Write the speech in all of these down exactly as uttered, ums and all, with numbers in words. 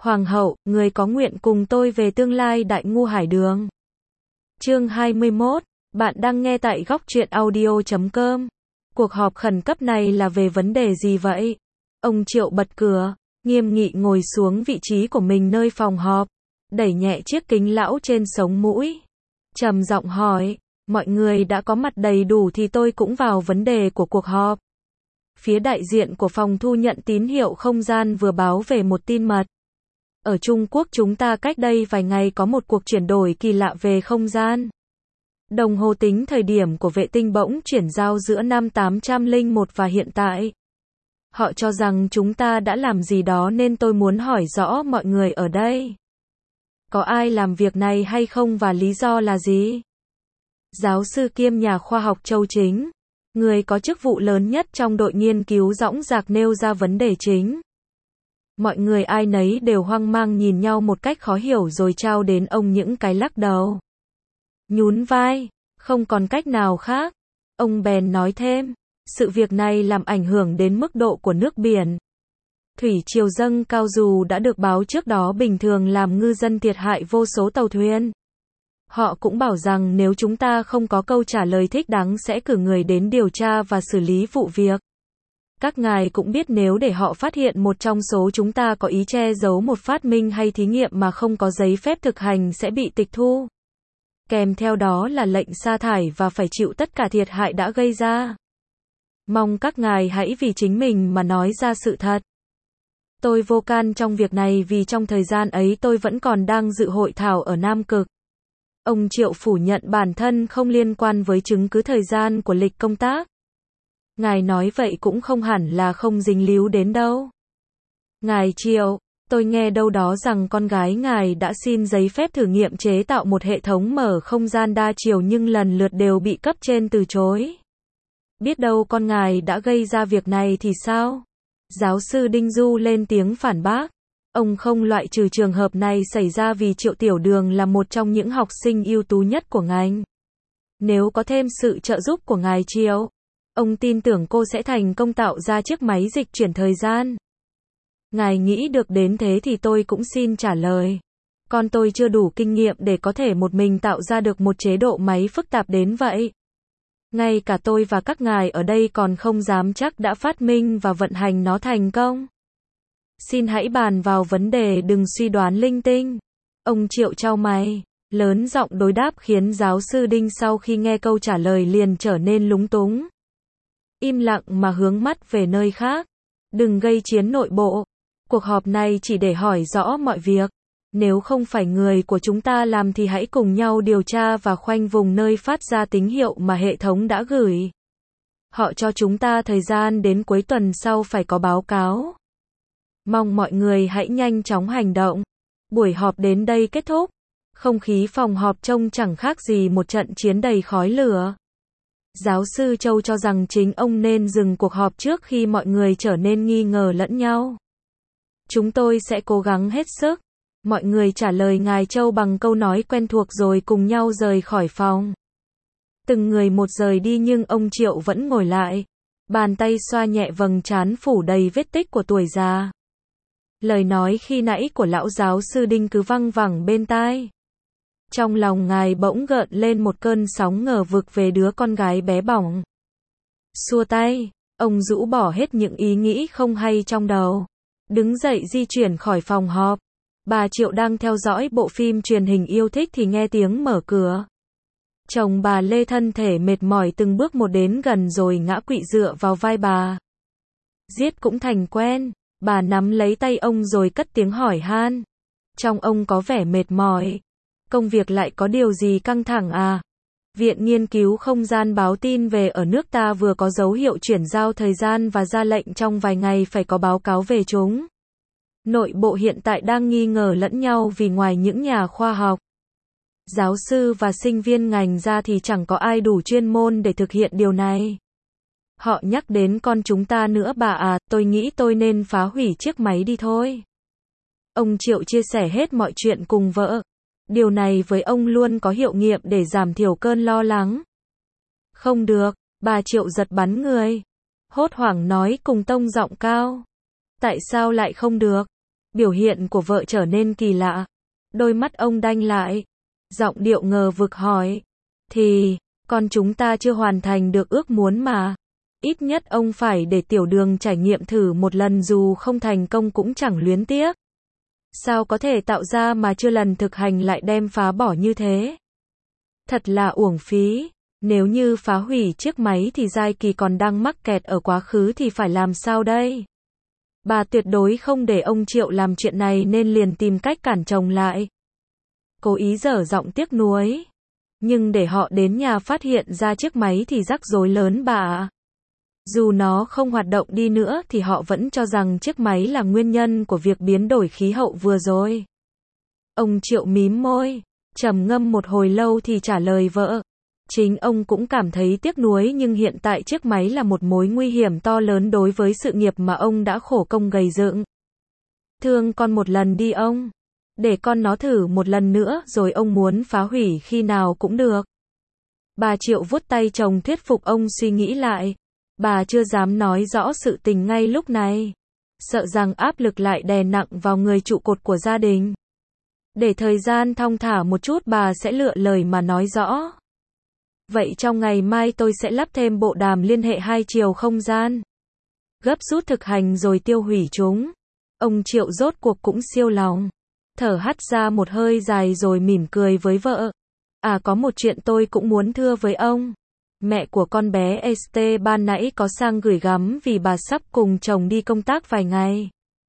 Hoàng hậu, người có nguyện cùng tôi về tương lai đại ngu hải đường. Chương hai mươi mốt, bạn đang nghe tại góc truyện audio chấm com. Cuộc họp khẩn cấp này là về vấn đề gì vậy? Ông Triệu bật cửa, nghiêm nghị ngồi xuống vị trí của mình nơi phòng họp, đẩy nhẹ chiếc kính lão trên sống mũi. Trầm giọng hỏi, mọi người đã có mặt đầy đủ thì tôi cũng vào vấn đề của cuộc họp. Phía đại diện của phòng thu nhận tín hiệu không gian vừa báo về một tin mật. Ở Trung Quốc chúng ta cách đây vài ngày có một cuộc chuyển đổi kỳ lạ về không gian. Đồng hồ tính thời điểm của vệ tinh bỗng chuyển giao giữa năm tám trăm lẻ một và hiện tại. Họ cho rằng chúng ta đã làm gì đó nên tôi muốn hỏi rõ mọi người ở đây. Có ai làm việc này hay không và lý do là gì? Giáo sư kiêm nhà khoa học Châu Chính, người có chức vụ lớn nhất trong đội nghiên cứu dõng dạc nêu ra vấn đề chính. Mọi người ai nấy đều hoang mang nhìn nhau một cách khó hiểu rồi trao đến ông những cái lắc đầu. Nhún vai, không còn cách nào khác. Ông bèn nói thêm, sự việc này làm ảnh hưởng đến mức độ của nước biển. Thủy triều dâng cao dù đã được báo trước đó bình thường làm ngư dân thiệt hại vô số tàu thuyền. Họ cũng bảo rằng nếu chúng ta không có câu trả lời thích đáng sẽ cử người đến điều tra và xử lý vụ việc. Các ngài cũng biết nếu để họ phát hiện một trong số chúng ta có ý che giấu một phát minh hay thí nghiệm mà không có giấy phép thực hành sẽ bị tịch thu. Kèm theo đó là lệnh sa thải và phải chịu tất cả thiệt hại đã gây ra. Mong các ngài hãy vì chính mình mà nói ra sự thật. Tôi vô can trong việc này vì trong thời gian ấy tôi vẫn còn đang dự hội thảo ở Nam Cực. Ông Triệu phủ nhận bản thân không liên quan với chứng cứ thời gian của lịch công tác. Ngài nói vậy cũng không hẳn là không dính líu đến đâu. Ngài Triệu, tôi nghe đâu đó rằng con gái ngài đã xin giấy phép thử nghiệm chế tạo một hệ thống mở không gian đa chiều nhưng lần lượt đều bị cấp trên từ chối. Biết đâu con ngài đã gây ra việc này thì sao? Giáo sư Đinh Du lên tiếng phản bác. Ông không loại trừ trường hợp này xảy ra vì Triệu Tiểu Đường là một trong những học sinh ưu tú nhất của ngành. Nếu có thêm sự trợ giúp của ngài Triệu, ông tin tưởng cô sẽ thành công tạo ra chiếc máy dịch chuyển thời gian. Ngài nghĩ được đến thế thì tôi cũng xin trả lời. Con tôi chưa đủ kinh nghiệm để có thể một mình tạo ra được một chế độ máy phức tạp đến vậy. Ngay cả tôi và các ngài ở đây còn không dám chắc đã phát minh và vận hành nó thành công. Xin hãy bàn vào vấn đề đừng suy đoán linh tinh. Ông Triệu chau mày, lớn giọng đối đáp khiến giáo sư Đinh sau khi nghe câu trả lời liền trở nên lúng túng. Im lặng mà hướng mắt về nơi khác. Đừng gây chiến nội bộ. Cuộc họp này chỉ để hỏi rõ mọi việc. Nếu không phải người của chúng ta làm thì hãy cùng nhau điều tra và khoanh vùng nơi phát ra tín hiệu mà hệ thống đã gửi. Họ cho chúng ta thời gian đến cuối tuần sau phải có báo cáo. Mong mọi người hãy nhanh chóng hành động. Buổi họp đến đây kết thúc. Không khí phòng họp trông chẳng khác gì một trận chiến đầy khói lửa. Giáo sư Châu cho rằng chính ông nên dừng cuộc họp trước khi mọi người trở nên nghi ngờ lẫn nhau. Chúng tôi sẽ cố gắng hết sức. Mọi người trả lời ngài Châu bằng câu nói quen thuộc rồi cùng nhau rời khỏi phòng. Từng người một rời đi nhưng ông Triệu vẫn ngồi lại. Bàn tay xoa nhẹ vầng trán phủ đầy vết tích của tuổi già. Lời nói khi nãy của lão giáo sư Đinh cứ văng vẳng bên tai. Trong lòng ngài bỗng gợn lên một cơn sóng ngờ vực về đứa con gái bé bỏng. Xua tay, ông rũ bỏ hết những ý nghĩ không hay trong đầu. Đứng dậy di chuyển khỏi phòng họp. Bà Triệu đang theo dõi bộ phim truyền hình yêu thích thì nghe tiếng mở cửa. Chồng bà Lê thân thể mệt mỏi từng bước một đến gần rồi ngã quỵ dựa vào vai bà. Giết cũng thành quen, bà nắm lấy tay ông rồi cất tiếng hỏi han. Trong ông có vẻ mệt mỏi. Công việc lại có điều gì căng thẳng à? Viện Nghiên cứu Không gian báo tin về ở nước ta vừa có dấu hiệu chuyển giao thời gian và ra lệnh trong vài ngày phải có báo cáo về chúng. Nội bộ hiện tại đang nghi ngờ lẫn nhau vì ngoài những nhà khoa học, giáo sư và sinh viên ngành ra thì chẳng có ai đủ chuyên môn để thực hiện điều này. Họ nhắc đến con chúng ta nữa bà à, tôi nghĩ tôi nên phá hủy chiếc máy đi thôi. Ông Triệu chia sẻ hết mọi chuyện cùng vợ. Điều này với ông luôn có hiệu nghiệm để giảm thiểu cơn lo lắng. Không được, bà Triệu giật bắn người. Hốt hoảng nói cùng tông giọng cao. Tại sao lại không được? Biểu hiện của vợ trở nên kỳ lạ. Đôi mắt ông đanh lại. Giọng điệu ngờ vực hỏi. Thì, con chúng ta chưa hoàn thành được ước muốn mà. Ít nhất ông phải để Tiểu Đường trải nghiệm thử một lần, dù không thành công cũng chẳng luyến tiếc. Sao có thể tạo ra mà chưa lần thực hành lại đem phá bỏ như thế? Thật là uổng phí. Nếu như phá hủy chiếc máy thì Giai Kỳ còn đang mắc kẹt ở quá khứ thì phải làm sao đây? Bà tuyệt đối không để ông Triệu làm chuyện này nên liền tìm cách cản chồng lại. Cố ý dở giọng tiếc nuối. Nhưng để họ đến nhà phát hiện ra chiếc máy thì rắc rối lớn bà ạ. Dù nó không hoạt động đi nữa thì họ vẫn cho rằng chiếc máy là nguyên nhân của việc biến đổi khí hậu vừa rồi. Ông Triệu mím môi, trầm ngâm một hồi lâu thì trả lời vợ. Chính ông cũng cảm thấy tiếc nuối, nhưng hiện tại chiếc máy là một mối nguy hiểm to lớn đối với sự nghiệp mà ông đã khổ công gầy dựng. Thương con một lần đi ông. Để con nó thử một lần nữa rồi ông muốn phá hủy khi nào cũng được. Bà Triệu vuốt tay chồng thuyết phục ông suy nghĩ lại. Bà chưa dám nói rõ sự tình ngay lúc này. Sợ rằng áp lực lại đè nặng vào người trụ cột của gia đình. Để thời gian thong thả một chút bà sẽ lựa lời mà nói rõ. Vậy trong ngày mai tôi sẽ lắp thêm bộ đàm liên hệ hai chiều không gian. Gấp rút thực hành rồi tiêu hủy chúng. Ông Triệu rốt cuộc cũng siêu lòng. Thở hắt ra một hơi dài rồi mỉm cười với vợ. À, có một chuyện tôi cũng muốn thưa với ông. Mẹ của con bé Este ban nãy có sang gửi gắm vì bà sắp cùng chồng đi công tác vài ngày.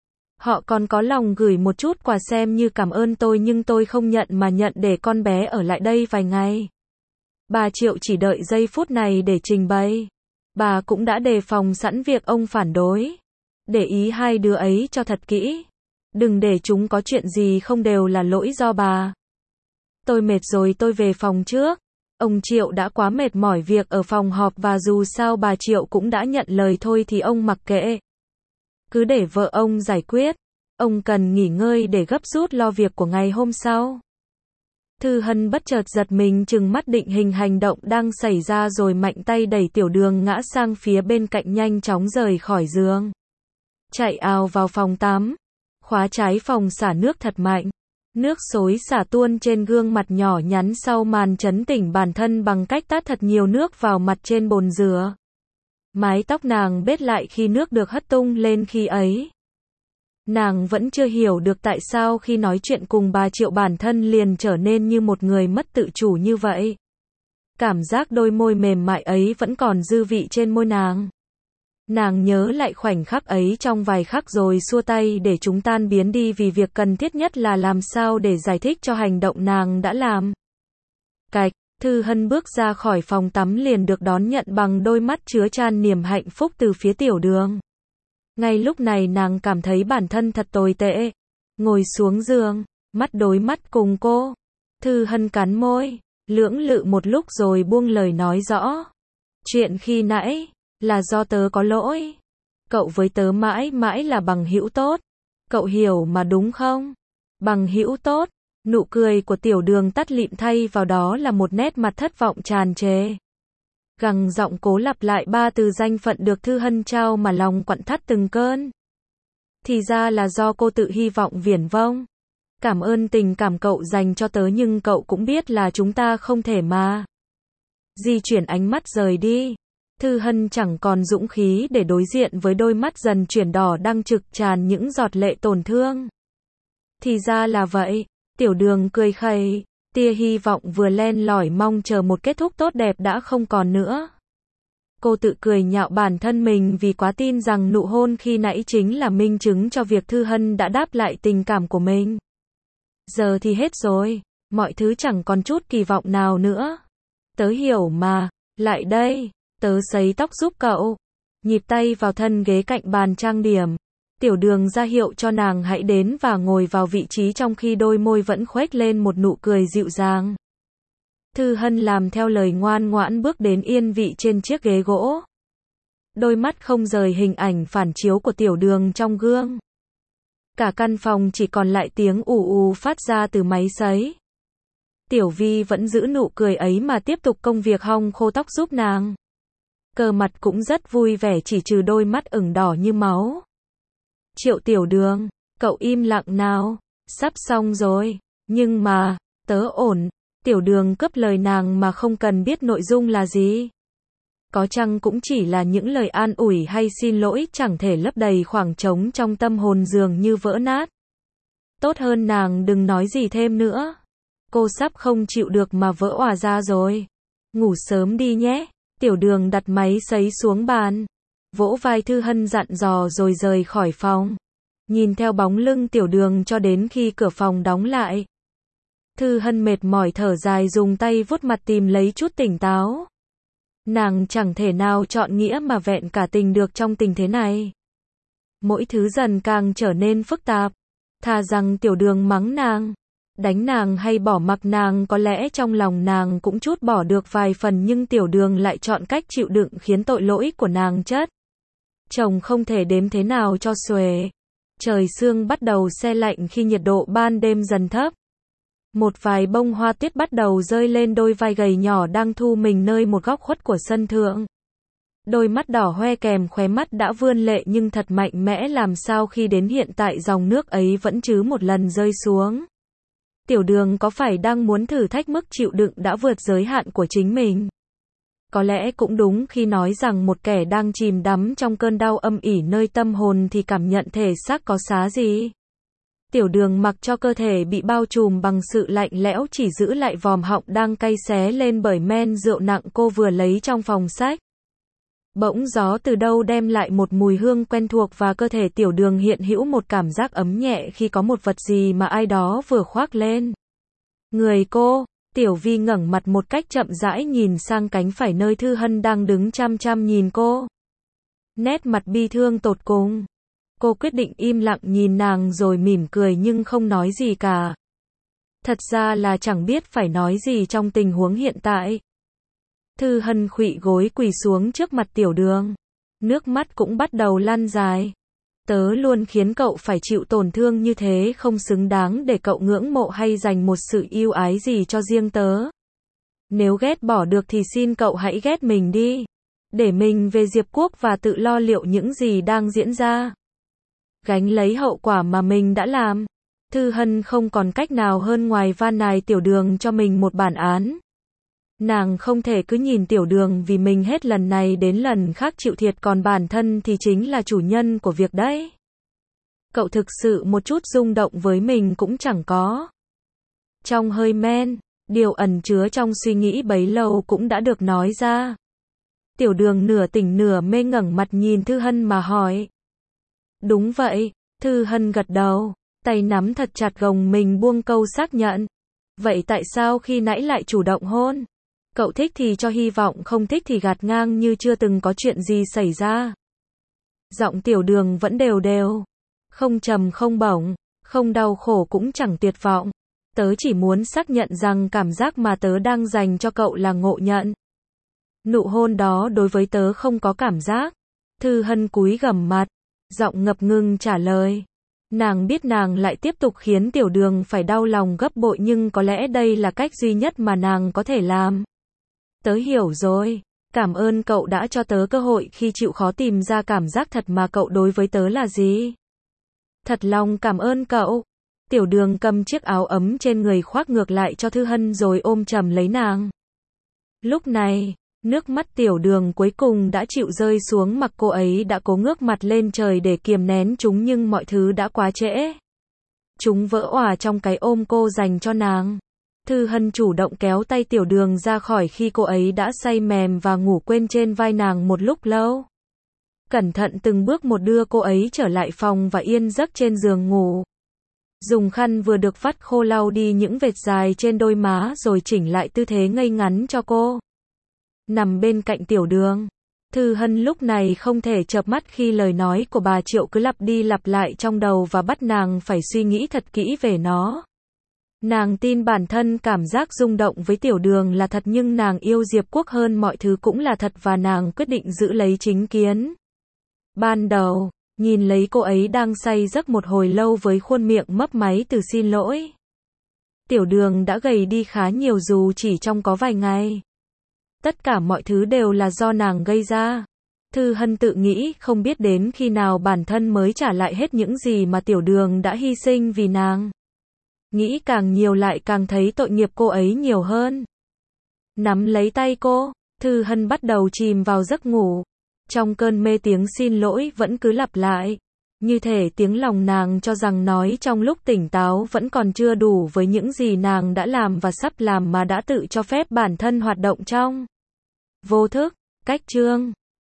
Họ còn có lòng gửi một chút quà xem như cảm ơn tôi, nhưng tôi không nhận mà nhận để con bé ở lại đây vài ngày. Bà Triệu chỉ đợi giây phút này để trình bày. Bà cũng đã đề phòng sẵn việc ông phản đối. Để ý hai đứa ấy cho thật kỹ. Đừng để chúng có chuyện gì không đều là lỗi do bà. Tôi mệt rồi, tôi về phòng trước. Ông Triệu đã quá mệt mỏi việc ở phòng họp và dù sao bà Triệu cũng đã nhận lời thôi thì ông mặc kệ. Cứ để vợ ông giải quyết. Ông cần nghỉ ngơi để gấp rút lo việc của ngày hôm sau. Thư Hân bất chợt giật mình trừng mắt định hình hành động đang xảy ra rồi mạnh tay đẩy Tiểu Đường ngã sang phía bên cạnh, nhanh chóng rời khỏi giường. Chạy ào vào phòng tắm. Khóa trái phòng xả nước thật mạnh. Nước xối xả tuôn trên gương mặt nhỏ nhắn sau màn trấn tỉnh bản thân bằng cách tát thật nhiều nước vào mặt trên bồn rửa. Mái tóc nàng bết lại khi nước được hất tung lên khi ấy. Nàng vẫn chưa hiểu được tại sao khi nói chuyện cùng bà Triệu bản thân liền trở nên như một người mất tự chủ như vậy. Cảm giác đôi môi mềm mại ấy vẫn còn dư vị trên môi nàng. Nàng nhớ lại khoảnh khắc ấy trong vài khắc rồi xua tay để chúng tan biến đi, vì việc cần thiết nhất là làm sao để giải thích cho hành động nàng đã làm. Cạch, Thư Hân bước ra khỏi phòng tắm liền được đón nhận bằng đôi mắt chứa chan niềm hạnh phúc từ phía Tiểu Đường. Ngay lúc này nàng cảm thấy bản thân thật tồi tệ. Ngồi xuống giường, mắt đối mắt cùng cô. Thư Hân cắn môi, lưỡng lự một lúc rồi buông lời nói rõ. Chuyện khi nãy là do tớ có lỗi. Cậu với tớ mãi mãi là bằng hữu tốt. Cậu hiểu mà đúng không? Bằng hữu tốt. Nụ cười của Tiểu Đường tắt lịm, thay vào đó là một nét mặt thất vọng tràn trề. Gằn giọng cố lặp lại ba từ danh phận được Thư Hân trao mà lòng quặn thắt từng cơn. Thì ra là do cô tự hy vọng viển vông. Cảm ơn tình cảm cậu dành cho tớ, nhưng cậu cũng biết là chúng ta không thể mà. Di chuyển ánh mắt rời đi. Thư Hân chẳng còn dũng khí để đối diện với đôi mắt dần chuyển đỏ đang trực tràn những giọt lệ tổn thương. Thì ra là vậy. Tiểu Đường cười khẩy. Tia hy vọng vừa len lỏi mong chờ một kết thúc tốt đẹp đã không còn nữa. Cô tự cười nhạo bản thân mình vì quá tin rằng nụ hôn khi nãy chính là minh chứng cho việc Thư Hân đã đáp lại tình cảm của mình. Giờ thì hết rồi, mọi thứ chẳng còn chút kỳ vọng nào nữa. Tớ hiểu mà, lại đây, tớ sấy tóc giúp cậu. Nhịp tay vào thân ghế cạnh bàn trang điểm. Tiểu Đường ra hiệu cho nàng hãy đến và ngồi vào vị trí trong khi đôi môi vẫn khuếch lên một nụ cười dịu dàng. Thư Hân làm theo lời ngoan ngoãn bước đến yên vị trên chiếc ghế gỗ. Đôi mắt không rời hình ảnh phản chiếu của Tiểu Đường trong gương. Cả căn phòng chỉ còn lại tiếng ù ù phát ra từ máy sấy. Tiểu Vi vẫn giữ nụ cười ấy mà tiếp tục công việc hong khô tóc giúp nàng. Cờ mặt cũng rất vui vẻ chỉ trừ đôi mắt ửng đỏ như máu. Triệu Tiểu Đường, Cậu im lặng nào, sắp xong rồi, nhưng mà, tớ ổn. Tiểu Đường cướp lời nàng mà không cần biết nội dung là gì. Có chăng cũng chỉ là những lời an ủi hay xin lỗi chẳng thể lấp đầy khoảng trống trong tâm hồn dường như vỡ nát. Tốt hơn nàng đừng nói gì thêm nữa. Cô sắp không chịu được mà vỡ òa ra rồi. Ngủ sớm đi nhé. Tiểu Đường đặt máy sấy xuống bàn, vỗ vai Thư Hân dặn dò rồi rời khỏi phòng. Nhìn theo bóng lưng Tiểu Đường cho đến khi cửa phòng đóng lại. Thư Hân mệt mỏi thở dài dùng tay vuốt mặt tìm lấy chút tỉnh táo. Nàng chẳng thể nào chọn nghĩa mà vẹn cả tình được trong tình thế này. Mỗi thứ dần càng trở nên phức tạp. Thà rằng Tiểu Đường mắng nàng, đánh nàng hay bỏ mặc nàng có lẽ trong lòng nàng cũng chút bỏ được vài phần, nhưng Tiểu Đường lại chọn cách chịu đựng khiến tội lỗi của nàng chất chồng không thể đếm thế nào cho xuể. Trời sương bắt đầu se lạnh khi nhiệt độ ban đêm dần thấp. Một vài bông hoa tuyết bắt đầu rơi lên đôi vai gầy nhỏ đang thu mình nơi một góc khuất của sân thượng. Đôi mắt đỏ hoe kèm khóe mắt đã vươn lệ nhưng thật mạnh mẽ, làm sao khi đến hiện tại dòng nước ấy vẫn chứ một lần rơi xuống. Tiểu Đường có phải đang muốn thử thách mức chịu đựng đã vượt giới hạn của chính mình? Có lẽ cũng đúng khi nói rằng một kẻ đang chìm đắm trong cơn đau âm ỉ nơi tâm hồn thì cảm nhận thể xác có xá gì. Tiểu Đường mặc cho cơ thể bị bao trùm bằng sự lạnh lẽo, chỉ giữ lại vòm họng đang cay xé lên bởi men rượu nặng cô vừa lấy trong phòng sách. Bỗng gió từ đâu đem lại một mùi hương quen thuộc và cơ thể Tiểu Đường hiện hữu một cảm giác ấm nhẹ khi có một vật gì mà ai đó vừa khoác lên người cô. Tiểu Vi ngẩng mặt một cách chậm rãi nhìn sang cánh phải nơi Thư Hân đang đứng chăm chăm nhìn cô. Nét mặt bi thương tột cùng. Cô quyết định im lặng nhìn nàng rồi mỉm cười nhưng không nói gì cả. Thật ra là chẳng biết phải nói gì trong tình huống hiện tại. Thư Hân khuỵu gối quỳ xuống trước mặt Tiểu Đường. Nước mắt cũng bắt đầu lăn dài. Tớ luôn khiến cậu phải chịu tổn thương như thế, không xứng đáng để cậu ngưỡng mộ hay dành một sự yêu ái gì cho riêng tớ. Nếu ghét bỏ được thì xin cậu hãy ghét mình đi. Để mình về Diệp Quốc và tự lo liệu những gì đang diễn ra. Gánh lấy hậu quả mà mình đã làm. Thư Hân không còn cách nào hơn ngoài van nài Tiểu Đường cho mình một bản án. Nàng không thể cứ nhìn Tiểu Đường vì mình hết lần này đến lần khác chịu thiệt, còn bản thân thì chính là chủ nhân của việc đấy. Cậu thực sự một chút rung động với mình cũng chẳng có. Trong hơi men, điều ẩn chứa trong suy nghĩ bấy lâu cũng đã được nói ra. Tiểu Đường nửa tỉnh nửa mê ngẩng mặt nhìn Thư Hân mà hỏi. Đúng vậy, Thư Hân gật đầu, tay nắm thật chặt gồng mình buông câu xác nhận. Vậy tại sao khi nãy lại chủ động hôn? Cậu thích thì cho hy vọng, không thích thì gạt ngang như chưa từng có chuyện gì xảy ra. Giọng Tiểu Đường vẫn đều đều. Không trầm không bổng, không đau khổ cũng chẳng tuyệt vọng. Tớ chỉ muốn xác nhận rằng cảm giác mà tớ đang dành cho cậu là ngộ nhận. Nụ hôn đó đối với tớ không có cảm giác. Thư Hân cúi gằm mặt, giọng ngập ngừng trả lời. Nàng biết nàng lại tiếp tục khiến Tiểu Đường phải đau lòng gấp bội, nhưng có lẽ đây là cách duy nhất mà nàng có thể làm. Tớ hiểu rồi. Cảm ơn cậu đã cho tớ cơ hội khi chịu khó tìm ra cảm giác thật mà cậu đối với tớ là gì. Thật lòng cảm ơn cậu. Tiểu Đường cầm chiếc áo ấm trên người khoác ngược lại cho Thư Hân rồi ôm chầm lấy nàng. Lúc này, nước mắt Tiểu Đường cuối cùng đã chịu rơi xuống mặt, cô ấy đã cố ngước mặt lên trời để kiềm nén chúng nhưng mọi thứ đã quá trễ. Chúng vỡ òa trong cái ôm cô dành cho nàng. Thư Hân chủ động kéo tay Tiểu Đường ra khỏi khi cô ấy đã say mềm và ngủ quên trên vai nàng một lúc lâu. Cẩn thận từng bước một đưa cô ấy trở lại phòng và yên giấc trên giường ngủ. Dùng khăn vừa được vắt khô lau đi những vệt dài trên đôi má rồi chỉnh lại tư thế ngây ngắn cho cô. Nằm bên cạnh Tiểu Đường, Thư Hân lúc này không thể chợp mắt khi lời nói của bà Triệu cứ lặp đi lặp lại trong đầu và bắt nàng phải suy nghĩ thật kỹ về nó. Nàng tin bản thân cảm giác rung động với Tiểu Đường là thật, nhưng nàng yêu Diệp Quốc hơn mọi thứ cũng là thật và nàng quyết định giữ lấy chính kiến. Ban đầu, nhìn lấy cô ấy đang say giấc một hồi lâu với khuôn miệng mấp máy từ xin lỗi. Tiểu Đường đã gầy đi khá nhiều dù chỉ trong có vài ngày. Tất cả mọi thứ đều là do nàng gây ra. Thư Hân tự nghĩ không biết đến khi nào bản thân mới trả lại hết những gì mà Tiểu Đường đã hy sinh vì nàng. Nghĩ càng nhiều lại càng thấy tội nghiệp cô ấy nhiều hơn. Nắm lấy tay cô, Thư Hân bắt đầu chìm vào giấc ngủ. Trong cơn mê tiếng xin lỗi vẫn cứ lặp lại. Như thể tiếng lòng nàng cho rằng nói trong lúc tỉnh táo vẫn còn chưa đủ với những gì nàng đã làm và sắp làm mà đã tự cho phép bản thân hoạt động trong vô thức. Cách chương